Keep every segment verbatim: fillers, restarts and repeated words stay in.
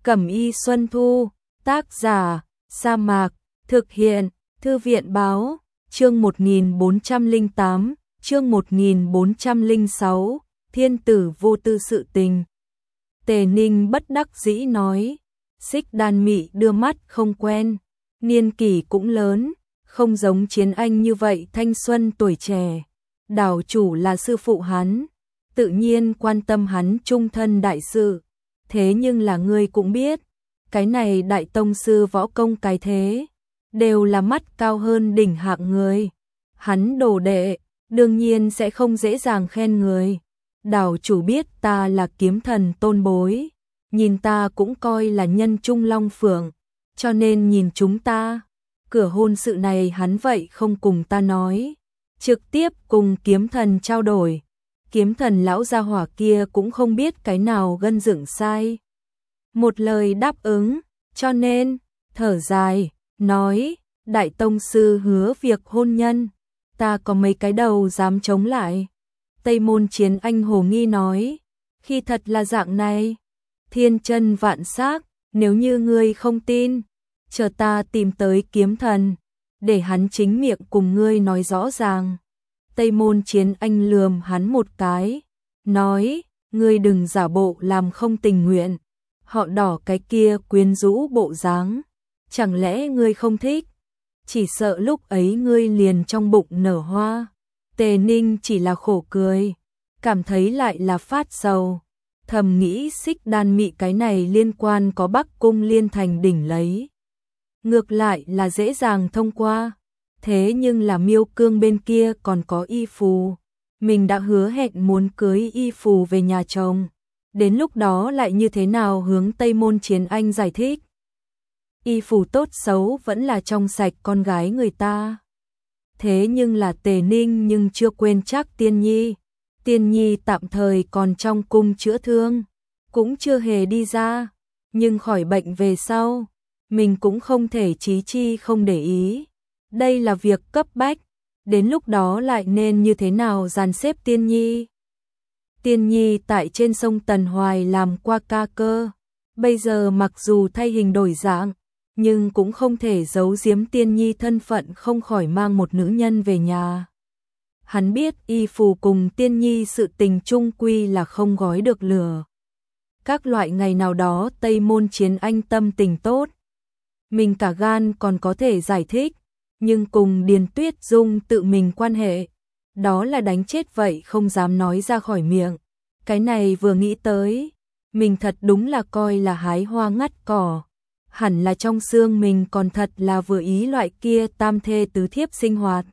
Cẩm y Xuân Thu, tác giả, Sa Mạc, thực hiện, Thư viện báo, chương một nghìn bốn trăm lẻ tám, chương một nghìn bốn trăm lẻ sáu, thiên tử vô tư sự tình. Tề Ninh bất đắc dĩ nói, Xích Đan Mị đưa mắt không quen, niên kỷ cũng lớn, không giống Chiến Anh như vậy thanh xuân tuổi trẻ. Đảo chủ là sư phụ hắn, tự nhiên quan tâm hắn trung thân đại sự. Thế nhưng là ngươi cũng biết, cái này đại tông sư võ công cái thế, đều là mắt cao hơn đỉnh hạng người. Hắn đồ đệ, đương nhiên sẽ không dễ dàng khen người. Đảo chủ biết ta là kiếm thần tôn bối, nhìn ta cũng coi là nhân trung long phượng, cho nên nhìn chúng ta. Cửa hôn sự này hắn vậy không cùng ta nói, trực tiếp cùng kiếm thần trao đổi. Kiếm thần lão gia hỏa kia cũng không biết cái nào gân dựng sai. Một lời đáp ứng, cho nên, thở dài, nói, đại tông sư hứa việc hôn nhân, ta có mấy cái đầu dám chống lại. Tây Môn Chiến Anh hồ nghi nói, khi thật là dạng này, thiên chân vạn xác, nếu như ngươi không tin, chờ ta tìm tới kiếm thần, để hắn chính miệng cùng ngươi nói rõ ràng. Tây Môn Chiến Anh lườm hắn một cái, nói, ngươi đừng giả bộ làm không tình nguyện, họ đỏ cái kia quyến rũ bộ dáng, chẳng lẽ ngươi không thích, chỉ sợ lúc ấy ngươi liền trong bụng nở hoa. Tề Ninh chỉ là khổ cười, cảm thấy lại là phát sầu, thầm nghĩ Xích Đan Mị cái này liên quan có Bắc Cung Liên Thành đỉnh lấy. Ngược lại là dễ dàng thông qua. Thế nhưng là Miêu Cương bên kia còn có Y Phù, mình đã hứa hẹn muốn cưới Y Phù về nhà chồng, đến lúc đó lại như thế nào hướng Tây Môn Chiến Anh giải thích. Y Phù tốt xấu vẫn là trong sạch con gái người ta. Thế nhưng là Tề Ninh nhưng chưa quên chắc Tiên Nhi, Tiên Nhi tạm thời còn trong cung chữa thương, cũng chưa hề đi ra, nhưng khỏi bệnh về sau, mình cũng không thể chí chi không để ý. Đây là việc cấp bách, đến lúc đó lại nên như thế nào dàn xếp Tiên Nhi. Tiên Nhi tại trên sông Tần Hoài làm qua ca cơ, bây giờ mặc dù thay hình đổi dạng, nhưng cũng không thể giấu giếm Tiên Nhi thân phận không khỏi mang một nữ nhân về nhà. Hắn biết Y Phù cùng Tiên Nhi sự tình chung quy là không gói được lửa. Các loại ngày nào đó Tây Môn Chiến Anh tâm tình tốt, mình cả gan còn có thể giải thích. Nhưng cùng Điền Tuyết Dung tự mình quan hệ, đó là đánh chết vậy không dám nói ra khỏi miệng. Cái này vừa nghĩ tới, mình thật đúng là coi là hái hoa ngắt cỏ. Hẳn là trong xương mình còn thật là vừa ý loại kia tam thê tứ thiếp sinh hoạt.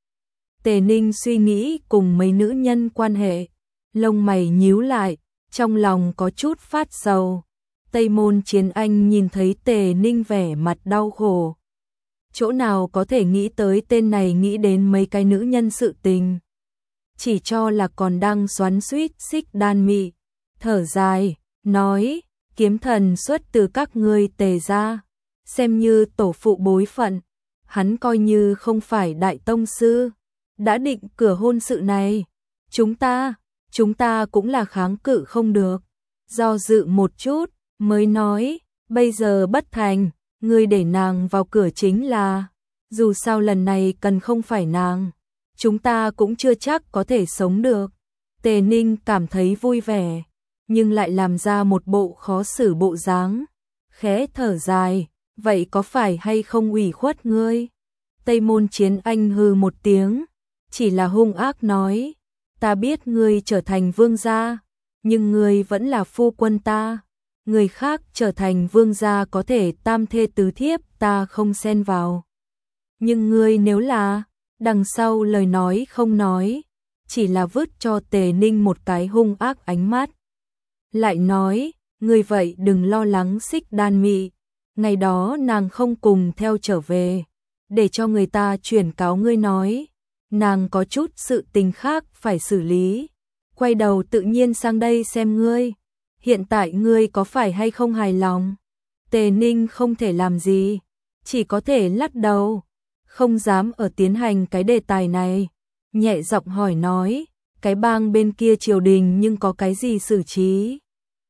Tề Ninh suy nghĩ cùng mấy nữ nhân quan hệ, lông mày nhíu lại, trong lòng có chút phát sầu. Tây Môn Chiến Anh nhìn thấy Tề Ninh vẻ mặt đau khổ. Chỗ nào có thể nghĩ tới tên này nghĩ đến mấy cái nữ nhân sự tình. Chỉ cho là còn đang xoắn xuýt Xích Đan Mị. Thở dài, nói, kiếm thần xuất từ các ngươi Tề gia, xem như tổ phụ bối phận. Hắn coi như không phải đại tông sư, đã định cửa hôn sự này. Chúng ta, chúng ta cũng là kháng cự không được. Do dự một chút, mới nói, bây giờ bất thành. Ngươi để nàng vào cửa chính là, dù sao lần này cần không phải nàng, chúng ta cũng chưa chắc có thể sống được. Tề Ninh cảm thấy vui vẻ, nhưng lại làm ra một bộ khó xử bộ dáng, khẽ thở dài, vậy có phải hay không ủy khuất ngươi? Tây Môn Chiến Anh hừ một tiếng, chỉ là hung ác nói, ta biết ngươi trở thành vương gia, nhưng ngươi vẫn là phu quân ta. Người khác trở thành vương gia có thể tam thê tứ thiếp ta không xen vào. Nhưng ngươi nếu là, đằng sau lời nói không nói, chỉ là vứt cho Tề Ninh một cái hung ác ánh mắt. Lại nói, ngươi vậy đừng lo lắng Xích Đan Mị, ngày đó nàng không cùng theo trở về, để cho người ta chuyển cáo ngươi nói, nàng có chút sự tình khác phải xử lý, quay đầu tự nhiên sang đây xem ngươi. Hiện tại ngươi có phải hay không hài lòng? Tề Ninh không thể làm gì, chỉ có thể lắc đầu, không dám ở tiến hành cái đề tài này. Nhẹ giọng hỏi nói, cái bang bên kia triều đình nhưng có cái gì xử trí?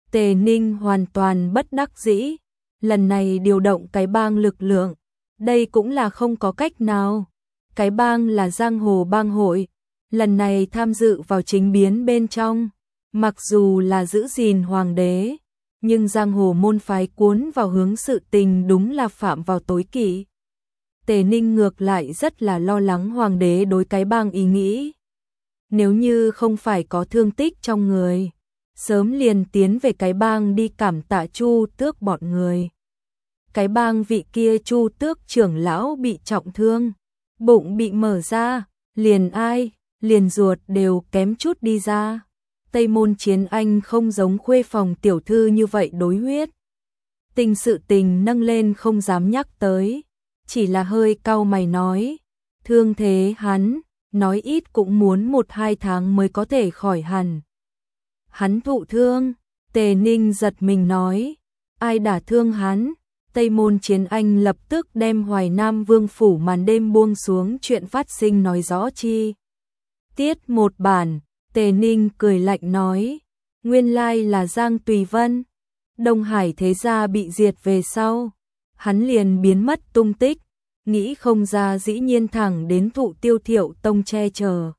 Tề Ninh hoàn toàn bất đắc dĩ, lần này điều động cái bang lực lượng, đây cũng là không có cách nào. Cái bang là giang hồ bang hội, lần này tham dự vào chính biến bên trong, mặc dù là giữ gìn hoàng đế, nhưng giang hồ môn phái cuốn vào hướng sự tình đúng là phạm vào tối kỵ. Tề Ninh ngược lại rất là lo lắng hoàng đế đối cái bang ý nghĩ. Nếu như không phải có thương tích trong người, sớm liền tiến về cái bang đi cảm tạ Chu Tước bọn người. Cái bang vị kia Chu Tước trưởng lão bị trọng thương, bụng bị mở ra, liền ai, liền ruột đều kém chút đi ra. Tây Môn Chiến Anh không giống khuê phòng tiểu thư như vậy đối huyết. Tình sự tình nâng lên không dám nhắc tới, chỉ là hơi cau mày nói, thương thế hắn, nói ít cũng muốn một hai tháng mới có thể khỏi hẳn. Hắn thụ thương, Tề Ninh giật mình nói, ai đả thương hắn? Tây Môn Chiến Anh lập tức đem Hoài Nam Vương phủ màn đêm buông xuống chuyện phát sinh nói rõ chi tiết một bản. Tề Ninh cười lạnh nói, nguyên lai là Giang Tùy Vân. Đông Hải thế gia bị diệt về sau, hắn liền biến mất tung tích, nghĩ không ra dĩ nhiên thẳng đến Thụ Tiêu Thiệu tông che chở.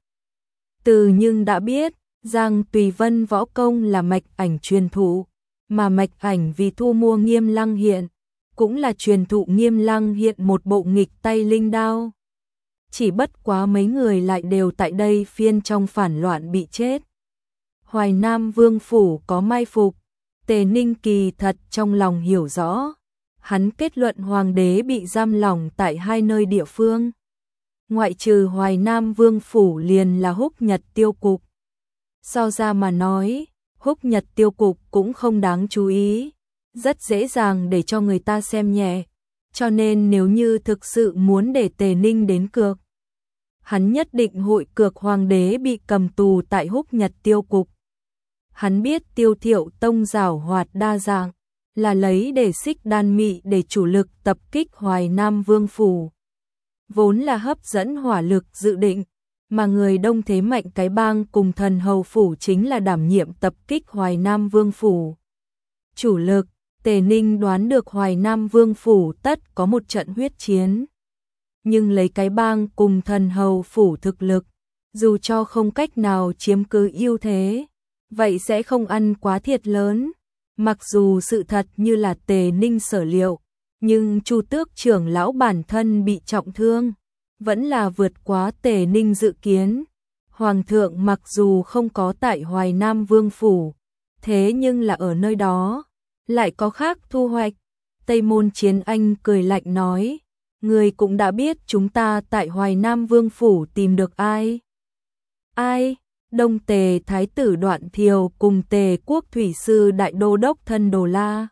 Từ nhưng đã biết, Giang Tùy Vân võ công là mạch ảnh truyền thụ, mà mạch ảnh vì thu mua Nghiêm Lăng Hiện, cũng là truyền thụ Nghiêm Lăng Hiện một bộ nghịch tay linh đao. Chỉ bất quá mấy người lại đều tại đây phiên trong phản loạn bị chết. Hoài Nam Vương phủ có mai phục, Tề Ninh kỳ thật trong lòng hiểu rõ. Hắn kết luận hoàng đế bị giam lỏng tại hai nơi địa phương. Ngoại trừ Hoài Nam Vương phủ liền là Húc Nhật Tiêu Cục. So ra mà nói, Húc Nhật Tiêu Cục cũng không đáng chú ý, rất dễ dàng để cho người ta xem nhẹ. Cho nên nếu như thực sự muốn để Tề Ninh đến cược, hắn nhất định hội cược hoàng đế bị cầm tù tại Húc Nhật Tiêu Cục. Hắn biết Tiêu Thiệu tông giảo hoạt đa dạng, là lấy để xích đan mị để chủ lực tập kích Hoài Nam Vương phủ. Vốn là hấp dẫn hỏa lực dự định, mà người đông thế mạnh cái bang cùng thần hầu phủ chính là đảm nhiệm tập kích Hoài Nam Vương phủ. Chủ lực, Tề Ninh đoán được Hoài Nam Vương phủ tất có một trận huyết chiến. Nhưng lấy cái bang cùng thần hầu phủ thực lực, dù cho không cách nào chiếm cứ ưu thế, vậy sẽ không ăn quá thiệt lớn. Mặc dù sự thật như là Tề Ninh sở liệu, nhưng Chu Tước trưởng lão bản thân bị trọng thương, vẫn là vượt quá Tề Ninh dự kiến. Hoàng thượng mặc dù không có tại Hoài Nam Vương phủ, thế nhưng là ở nơi đó, lại có khác thu hoạch. Tây Môn Chiến Anh cười lạnh nói, người cũng đã biết chúng ta tại Hoài Nam Vương phủ tìm được ai. Ai? Đông Tề Thái tử Đoạn Thiều cùng Tề Quốc Thủy sư Đại Đô Đốc Thân Đồ La.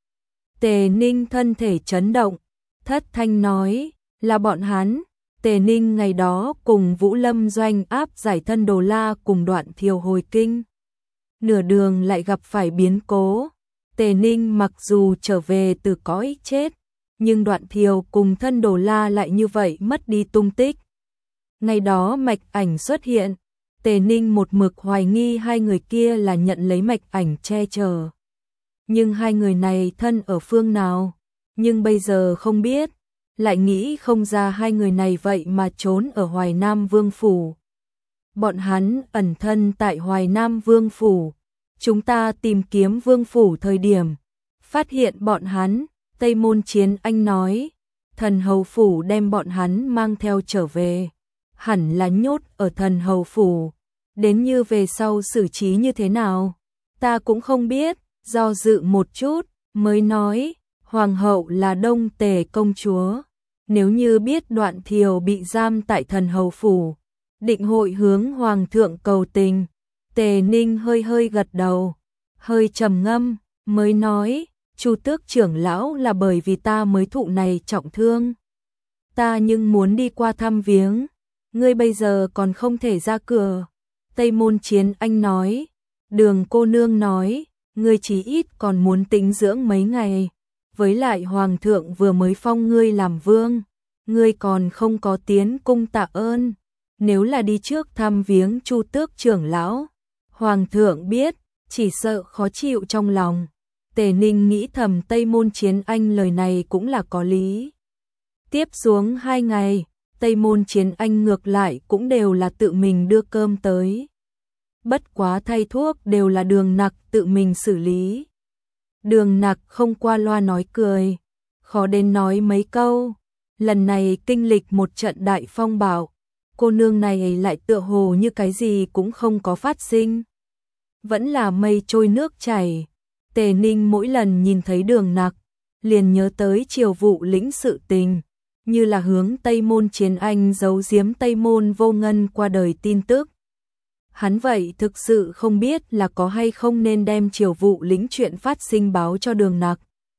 Tề Ninh thân thể chấn động, thất thanh nói, là bọn hắn. Tề Ninh ngày đó cùng Vũ Lâm doanh áp giải Thân Đồ La cùng Đoạn Thiều hồi kinh. Nửa đường lại gặp phải biến cố. Tề Ninh mặc dù trở về từ cõi chết, nhưng Đoạn Thiều cùng Thân Đồ La lại như vậy mất đi tung tích. Ngày đó mạch ảnh xuất hiện, Tề Ninh một mực hoài nghi hai người kia là nhận lấy mạch ảnh che chở. Nhưng hai người này thân ở phương nào, nhưng bây giờ không biết, lại nghĩ không ra hai người này vậy mà trốn ở Hoài Nam Vương phủ. Bọn hắn ẩn thân tại Hoài Nam Vương phủ. Chúng ta tìm kiếm Vương phủ thời điểm, phát hiện bọn hắn. Tây Môn Chiến Anh nói, thần hầu phủ đem bọn hắn mang theo trở về, hẳn là nhốt ở thần hầu phủ. Đến như về sau xử trí như thế nào, ta cũng không biết. Do dự một chút, mới nói, hoàng hậu là Đông Tề công chúa. Nếu như biết Đoạn Thiều bị giam tại thần hầu phủ, định hội hướng hoàng thượng cầu tình. Tề Ninh hơi hơi gật đầu, hơi trầm ngâm, mới nói, Chu Tước trưởng lão là bởi vì ta mới thụ này trọng thương. Ta nhưng muốn đi qua thăm viếng, ngươi bây giờ còn không thể ra cửa. Tây Môn Chiến Anh nói, Đường cô nương nói, ngươi chí ít còn muốn tĩnh dưỡng mấy ngày, với lại hoàng thượng vừa mới phong ngươi làm vương, ngươi còn không có tiến cung tạ ơn. Nếu là đi trước thăm viếng Chu Tước trưởng lão, hoàng thượng biết, chỉ sợ khó chịu trong lòng. Tề Ninh nghĩ thầm Tây Môn Chiến Anh lời này cũng là có lý. Tiếp xuống hai ngày, Tây Môn Chiến Anh ngược lại cũng đều là tự mình đưa cơm tới. Bất quá thay thuốc đều là Đường Nặc tự mình xử lý. Đường Nặc không qua loa nói cười, khó đến nói mấy câu. Lần này kinh lịch một trận đại phong bạo, cô nương này lại tựa hồ như cái gì cũng không có phát sinh. Vẫn là mây trôi nước chảy. Tề Ninh mỗi lần nhìn thấy Đường Nặc, liền nhớ tới Triều Vụ lĩnh sự tình, như là hướng Tây Môn Chiến Anh giấu giếm Tây Môn Vô Ngân qua đời tin tức. Hắn vậy thực sự không biết là có hay không nên đem Triều Vụ lĩnh chuyện phát sinh báo cho Đường Nặc.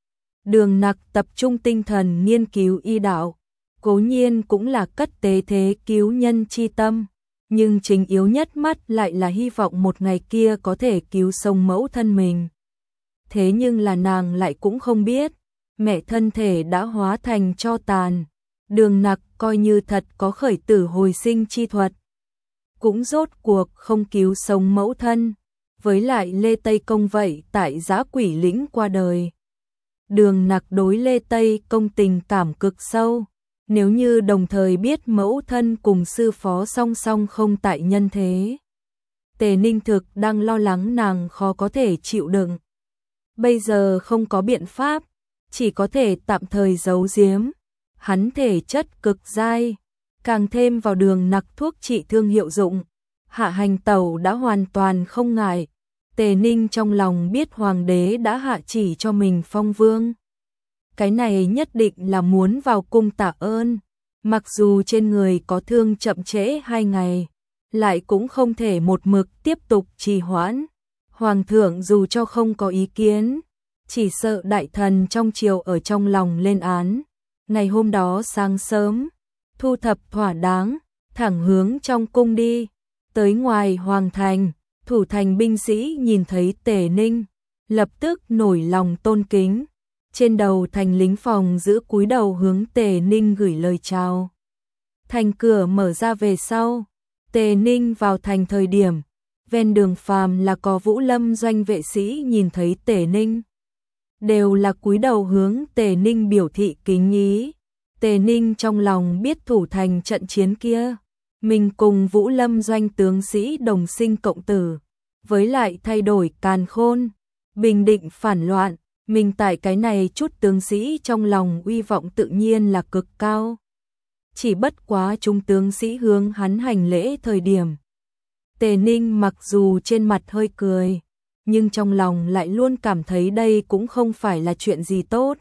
Đường Nặc tập trung tinh thần nghiên cứu y đạo, cố nhiên cũng là cất tế thế cứu nhân chi tâm, nhưng chính yếu nhất mắt lại là hy vọng một ngày kia có thể cứu sống mẫu thân mình. Thế nhưng là nàng lại cũng không biết, mẹ thân thể đã hóa thành tro tàn. Đường Nặc coi như thật có khởi tử hồi sinh chi thuật, cũng rốt cuộc không cứu sống mẫu thân. Với lại Lê Tây Công vậy tại Giã Quỷ lĩnh qua đời. Đường Nặc đối Lê Tây Công tình cảm cực sâu, nếu như đồng thời biết mẫu thân cùng sư phó song song không tại nhân thế, Tề Ninh thực đang lo lắng nàng khó có thể chịu đựng. Bây giờ không có biện pháp, chỉ có thể tạm thời giấu giếm. Hắn thể chất cực dai, càng thêm vào Đường Nặc thuốc trị thương hiệu dụng, hạ hành tẩu đã hoàn toàn không ngại. Tề Ninh trong lòng biết hoàng đế đã hạ chỉ cho mình phong vương. Cái này nhất định là muốn vào cung tạ ơn, mặc dù trên người có thương chậm trễ hai ngày, lại cũng không thể một mực tiếp tục trì hoãn. Hoàng thượng dù cho không có ý kiến, chỉ sợ đại thần trong triều ở trong lòng lên án. Ngày hôm đó sáng sớm, thu thập thỏa đáng, thẳng hướng trong cung đi. Tới ngoài hoàng thành, thủ thành binh sĩ nhìn thấy Tề Ninh, lập tức nổi lòng tôn kính. Trên đầu thành lính phòng giữ cúi đầu hướng Tề Ninh gửi lời chào. Thành cửa mở ra về sau, Tề Ninh vào thành thời điểm, ven đường phàm là có Vũ Lâm doanh vệ sĩ nhìn thấy Tề Ninh, đều là cúi đầu hướng Tề Ninh biểu thị kính ý. Tề Ninh trong lòng biết thủ thành trận chiến kia, mình cùng Vũ Lâm doanh tướng sĩ đồng sinh cộng tử, với lại thay đổi càn khôn, bình định phản loạn, mình tại cái này chút tướng sĩ trong lòng uy vọng tự nhiên là cực cao. Chỉ bất quá chúng tướng sĩ hướng hắn hành lễ thời điểm, Tề Ninh mặc dù trên mặt hơi cười, nhưng trong lòng lại luôn cảm thấy đây cũng không phải là chuyện gì tốt.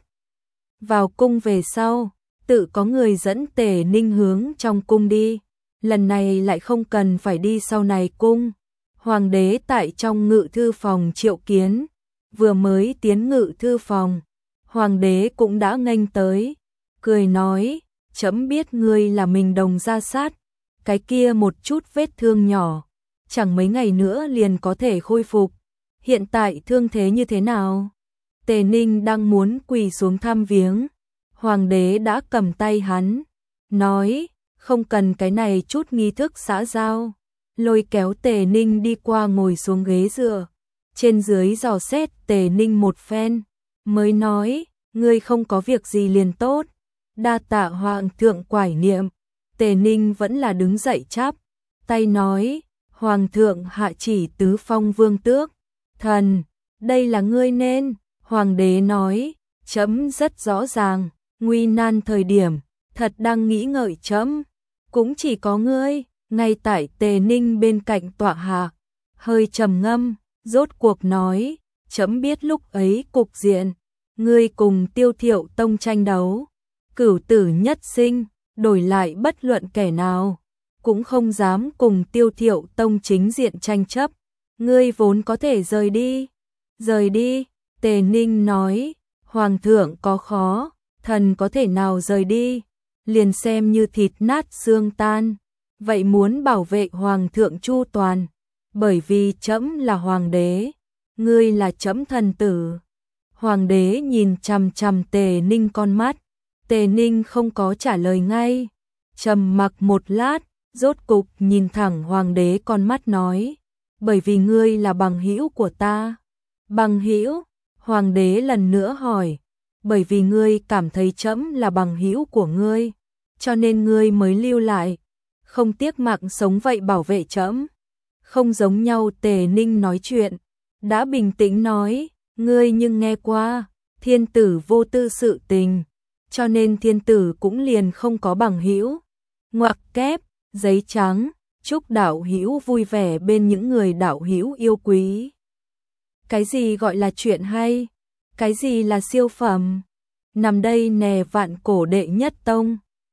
Vào cung về sau, tự có người dẫn Tề Ninh hướng trong cung đi, lần này lại không cần phải đi sau này cung. Hoàng đế tại trong ngự thư phòng triệu kiến, vừa mới tiến ngự thư phòng, hoàng đế cũng đã nghênh tới, cười nói, chấm biết ngươi là mình đồng gia sát, cái kia một chút vết thương nhỏ, chẳng mấy ngày nữa liền có thể khôi phục, hiện tại thương thế như thế nào? Tề Ninh đang muốn quỳ xuống thăm viếng, hoàng đế đã cầm tay hắn, nói, không cần cái này chút nghi thức xã giao, lôi kéo Tề Ninh đi qua ngồi xuống ghế dựa, trên dưới dò xét Tề Ninh một phen, mới nói, ngươi không có việc gì liền tốt, đa tạ hoàng thượng quải niệm. Tề Ninh vẫn là đứng dậy chắp tay nói, hoàng thượng hạ chỉ tứ phong vương tước, thần, đây là ngươi nên. Hoàng đế nói, chấm rất rõ ràng, nguy nan thời điểm, thật đang nghĩ ngợi chấm, cũng chỉ có ngươi. Ngay tại Tề Ninh bên cạnh tọa hạ, hơi trầm ngâm, rốt cuộc nói, chấm biết lúc ấy cục diện, ngươi cùng Tiêu Thiệu Tông tranh đấu, cửu tử nhất sinh, đổi lại bất luận kẻ nào, cũng không dám cùng Tiêu Thiệu Tông chính diện tranh chấp, ngươi vốn có thể rời đi, rời đi. Tề Ninh nói, hoàng thượng có khó, thần có thể nào rời đi, liền xem như thịt nát xương tan. Vậy muốn bảo vệ hoàng thượng chu toàn, bởi vì trẫm là hoàng đế, ngươi là trẫm thần tử. Hoàng đế nhìn chằm chằm Tề Ninh con mắt, Tề Ninh không có trả lời ngay, trầm mặc một lát, rốt cục nhìn thẳng hoàng đế con mắt nói, bởi vì ngươi là bằng hữu của ta. Bằng hữu? Hoàng đế lần nữa hỏi. Bởi vì ngươi cảm thấy trẫm là bằng hữu của ngươi, cho nên ngươi mới lưu lại, không tiếc mạng sống vậy bảo vệ trẫm. Không giống nhau. Tề Ninh nói chuyện đã bình tĩnh nói, ngươi nhưng nghe qua, thiên tử vô tư sự tình, cho nên thiên tử cũng liền không có bằng hữu. Ngoặc kép, giấy trắng, chúc đạo hữu vui vẻ bên những người đạo hữu yêu quý. Cái gì gọi là chuyện hay? Cái gì là siêu phẩm? Nằm đây nè vạn cổ đệ nhất tông.